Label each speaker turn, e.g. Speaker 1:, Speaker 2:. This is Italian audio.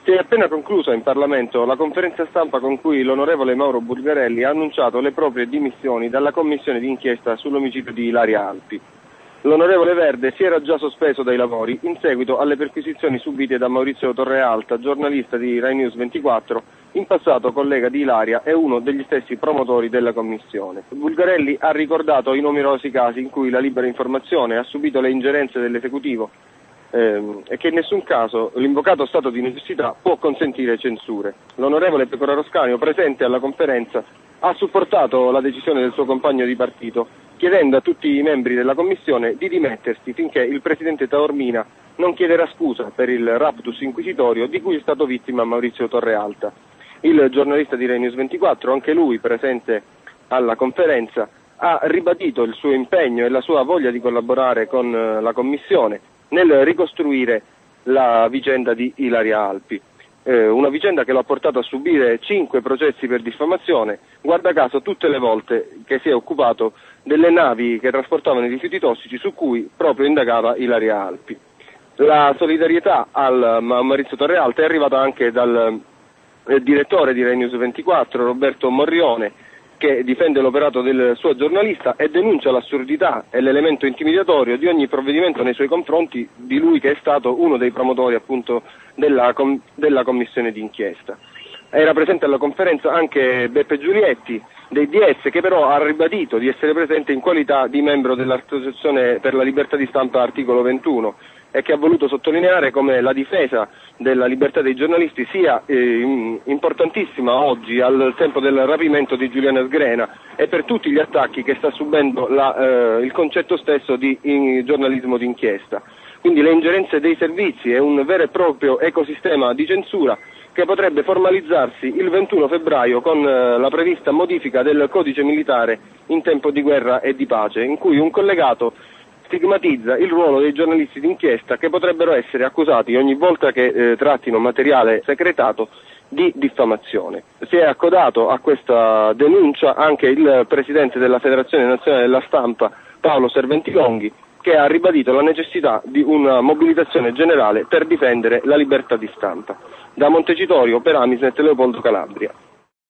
Speaker 1: Si è appena conclusa in Parlamento la conferenza stampa con cui l'onorevole Mauro Bulgarelli ha annunciato le proprie dimissioni dalla commissione d'inchiesta sull'omicidio di Ilaria Alpi. L'onorevole Verde si era già sospeso dai lavori in seguito alle perquisizioni subite da Maurizio Torrealta, giornalista di Rai News 24, in passato collega di Ilaria e uno degli stessi promotori della commissione. Bulgarelli ha ricordato i numerosi casi in cui la libera informazione ha subito le ingerenze dell'esecutivo e che in nessun caso l'invocato stato di necessità può consentire censure. L'onorevole Pecoraro Scanio, presente alla conferenza, ha supportato la decisione del suo compagno di partito, chiedendo a tutti i membri della commissione di dimettersi finché il presidente Taormina non chiederà scusa per il raptus inquisitorio di cui è stato vittima Maurizio Torrealta. Il giornalista di Rai News 24, anche lui presente alla conferenza, ha ribadito il suo impegno e la sua voglia di collaborare con la commissione nel ricostruire la vicenda di Ilaria Alpi. Una vicenda che lo ha portato a subire 5 processi per diffamazione, guarda caso tutte le volte che si è occupato delle navi che trasportavano i rifiuti tossici su cui proprio indagava Ilaria Alpi. La solidarietà a Maurizio Torrealta è arrivata anche dal direttore di Rai News 24, Roberto Morrione, che difende l'operato del suo giornalista e denuncia l'assurdità e l'elemento intimidatorio di ogni provvedimento nei suoi confronti di lui che è stato uno dei promotori appunto della commissione d'inchiesta. Era presente alla conferenza anche Beppe Giulietti dei DS, che però ha ribadito di essere presente in qualità di membro dell'Associazione per la Libertà di Stampa Articolo 21 e che ha voluto sottolineare come la difesa della libertà dei giornalisti sia importantissima oggi al tempo del rapimento di Giuliana Sgrena e per tutti gli attacchi che sta subendo il concetto stesso di giornalismo d'inchiesta. Quindi le ingerenze dei servizi e un vero e proprio ecosistema di censura che potrebbe formalizzarsi il 21 febbraio con la prevista modifica del codice militare in tempo di guerra e di pace, in cui un collegato stigmatizza il ruolo dei giornalisti d'inchiesta che potrebbero essere accusati ogni volta che trattino materiale segretato di diffamazione. Si è accodato a questa denuncia anche il presidente della Federazione Nazionale della Stampa, Paolo Serventilonghi, che ha ribadito la necessità di una mobilitazione generale per difendere la libertà di stampa. Da Montecitorio per Amisnet, Leopoldo Calabria.